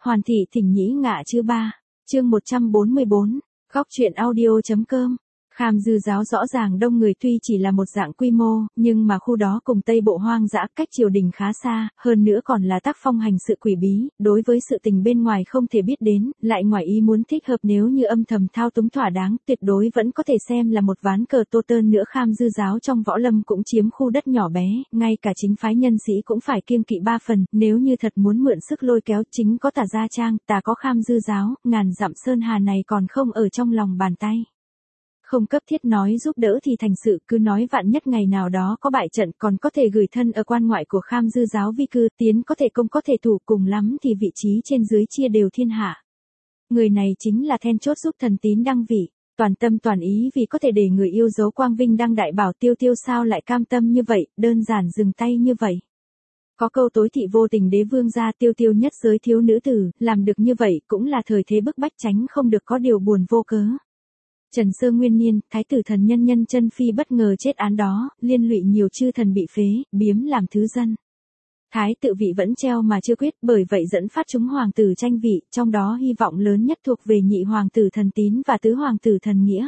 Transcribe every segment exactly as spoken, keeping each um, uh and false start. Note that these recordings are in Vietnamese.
Hoàn thị thỉnh nhĩ ngạ chứ ba. Chương một trăm bốn mươi bốn. Góc truyện audio.com. Kham Dư giáo rõ ràng đông người tuy chỉ là một dạng quy mô, nhưng mà khu đó cùng Tây Bộ hoang dã cách triều đình khá xa, hơn nữa còn là tác phong hành sự quỷ bí, đối với sự tình bên ngoài không thể biết đến, lại ngoài ý muốn thích hợp nếu như âm thầm thao túng thỏa đáng, tuyệt đối vẫn có thể xem là một ván cờ tô tơn nữa. Kham Dư giáo trong võ lâm cũng chiếm khu đất nhỏ bé, ngay cả chính phái nhân sĩ cũng phải kiêng kỵ ba phần, nếu như thật muốn mượn sức lôi kéo chính có Tả Gia Trang, Tả có Kham Dư giáo, ngàn dặm sơn hà này còn không ở trong lòng bàn tay. Không cấp thiết nói giúp đỡ thì thành sự, cứ nói vạn nhất ngày nào đó có bại trận còn có thể gửi thân ở quan ngoại của Kham Dư giáo vi cư, tiến có thể công có thể thủ, cùng lắm thì vị trí trên dưới chia đều thiên hạ. Người này chính là then chốt giúp thần tín đăng vị, toàn tâm toàn ý vì có thể để người yêu dấu quang vinh đăng đại bảo. Tiêu Tiêu sao lại cam tâm như vậy, đơn giản dừng tay như vậy. Có câu tối thị vô tình đế vương gia, Tiêu Tiêu nhất giới thiếu nữ tử, làm được như vậy cũng là thời thế bức bách, tránh không được có điều buồn vô cớ. Trần Sơ Nguyên Niên, thái tử thần nhân nhân chân phi bất ngờ chết án đó, liên lụy nhiều chư thần bị phế, biếm làm thứ dân. Thái tự vị vẫn treo mà chưa quyết, bởi vậy dẫn phát chúng hoàng tử tranh vị, trong đó hy vọng lớn nhất thuộc về nhị hoàng tử Thần Tín và tứ hoàng tử Thần Nghĩa.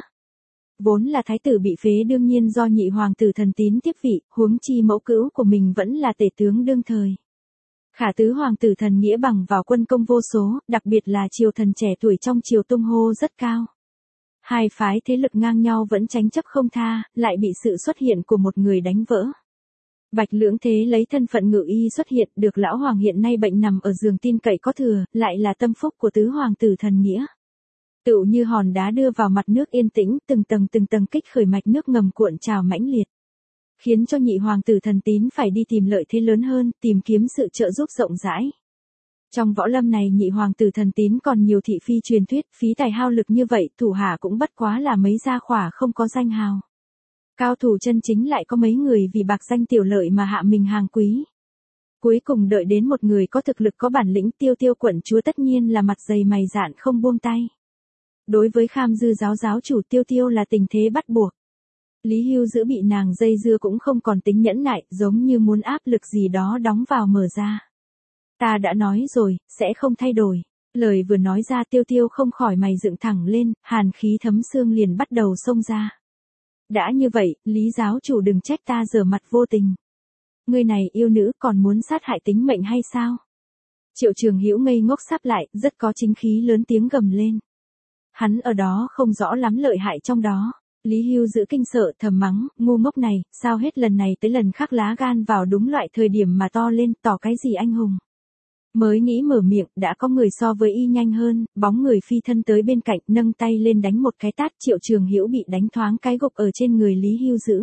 Vốn là thái tử bị phế đương nhiên do nhị hoàng tử Thần Tín tiếp vị, huống chi mẫu cữu của mình vẫn là tể tướng đương thời. Khả tứ hoàng tử Thần Nghĩa bằng vào quân công vô số, đặc biệt là triều thần trẻ tuổi trong triều tung hô rất cao. Hai phái thế lực ngang nhau vẫn tranh chấp không tha, lại bị sự xuất hiện của một người đánh vỡ. Bạch Lưỡng Thế lấy thân phận ngự y xuất hiện, được lão hoàng hiện nay bệnh nằm ở giường tin cậy có thừa, lại là tâm phúc của tứ hoàng tử Thần Nghĩa. Tựu như hòn đá đưa vào mặt nước yên tĩnh, từng tầng từng tầng kích khởi mạch nước ngầm cuộn trào mãnh liệt. Khiến cho nhị hoàng tử Thần Tín phải đi tìm lợi thế lớn hơn, tìm kiếm sự trợ giúp rộng rãi. Trong võ lâm này nhị hoàng tử Thần Tín còn nhiều thị phi truyền thuyết, phí tài hao lực như vậy, thủ hạ cũng bất quá là mấy gia khỏa không có danh hào. Cao thủ chân chính lại có mấy người vì bạc danh tiểu lợi mà hạ mình hàng quý. Cuối cùng đợi đến một người có thực lực có bản lĩnh. Tiêu Tiêu quận chúa tất nhiên là mặt dày mày dạn không buông tay. Đối với Kham Dư giáo giáo chủ Tiêu Tiêu là tình thế bắt buộc. Lý Hưu giữ bị nàng dây dưa cũng không còn tính nhẫn nại, giống như muốn áp lực gì đó đóng vào mở ra. Ta đã nói rồi, sẽ không thay đổi. Lời vừa nói ra Tiêu Tiêu không khỏi mày dựng thẳng lên, hàn khí thấm xương liền bắt đầu xông ra. Đã như vậy, Lý giáo chủ đừng trách ta giở mặt vô tình. Ngươi này yêu nữ còn muốn sát hại tính mệnh hay sao? Triệu Trường Hữu ngây ngốc sắp lại, rất có chính khí lớn tiếng gầm lên. Hắn ở đó không rõ lắm lợi hại trong đó. Lý Hưu giữ kinh sợ thầm mắng, ngu ngốc này, sao hết lần này tới lần khác lá gan vào đúng loại thời điểm mà to lên, tỏ cái gì anh hùng. Mới nghĩ mở miệng, đã có người so với y nhanh hơn, bóng người phi thân tới bên cạnh, nâng tay lên đánh một cái tát. Triệu Trường Hữu bị đánh thoáng cái gục ở trên người Lý Hưu giữ.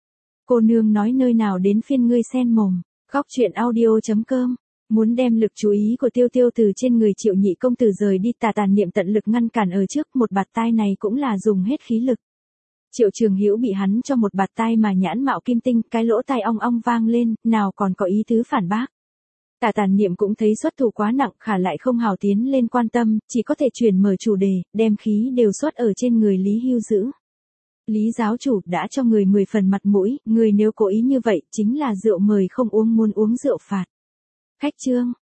Cô nương nói nơi nào đến phiên ngươi xen mồm. Góc truyện audio.com. Muốn đem lực chú ý của Tiêu Tiêu từ trên người Triệu nhị công tử rời đi, Tả Tàn Niệm tận lực ngăn cản ở trước, một bạt tai này cũng là dùng hết khí lực. Triệu Trường Hữu bị hắn cho một bạt tai mà nhãn mạo kim tinh, cái lỗ tai ong ong vang lên, nào còn có ý tứ phản bác. Tả Tàn Niệm cũng thấy xuất thủ quá nặng, khả lại không hào tiến lên quan tâm, chỉ có thể chuyển mở chủ đề, đem khí đều xuất ở trên người Lý Hưu giữ. Lý giáo chủ đã cho người mười phần mặt mũi, người nếu cố ý như vậy, chính là rượu mời không uống muốn uống rượu phạt. Khách trương,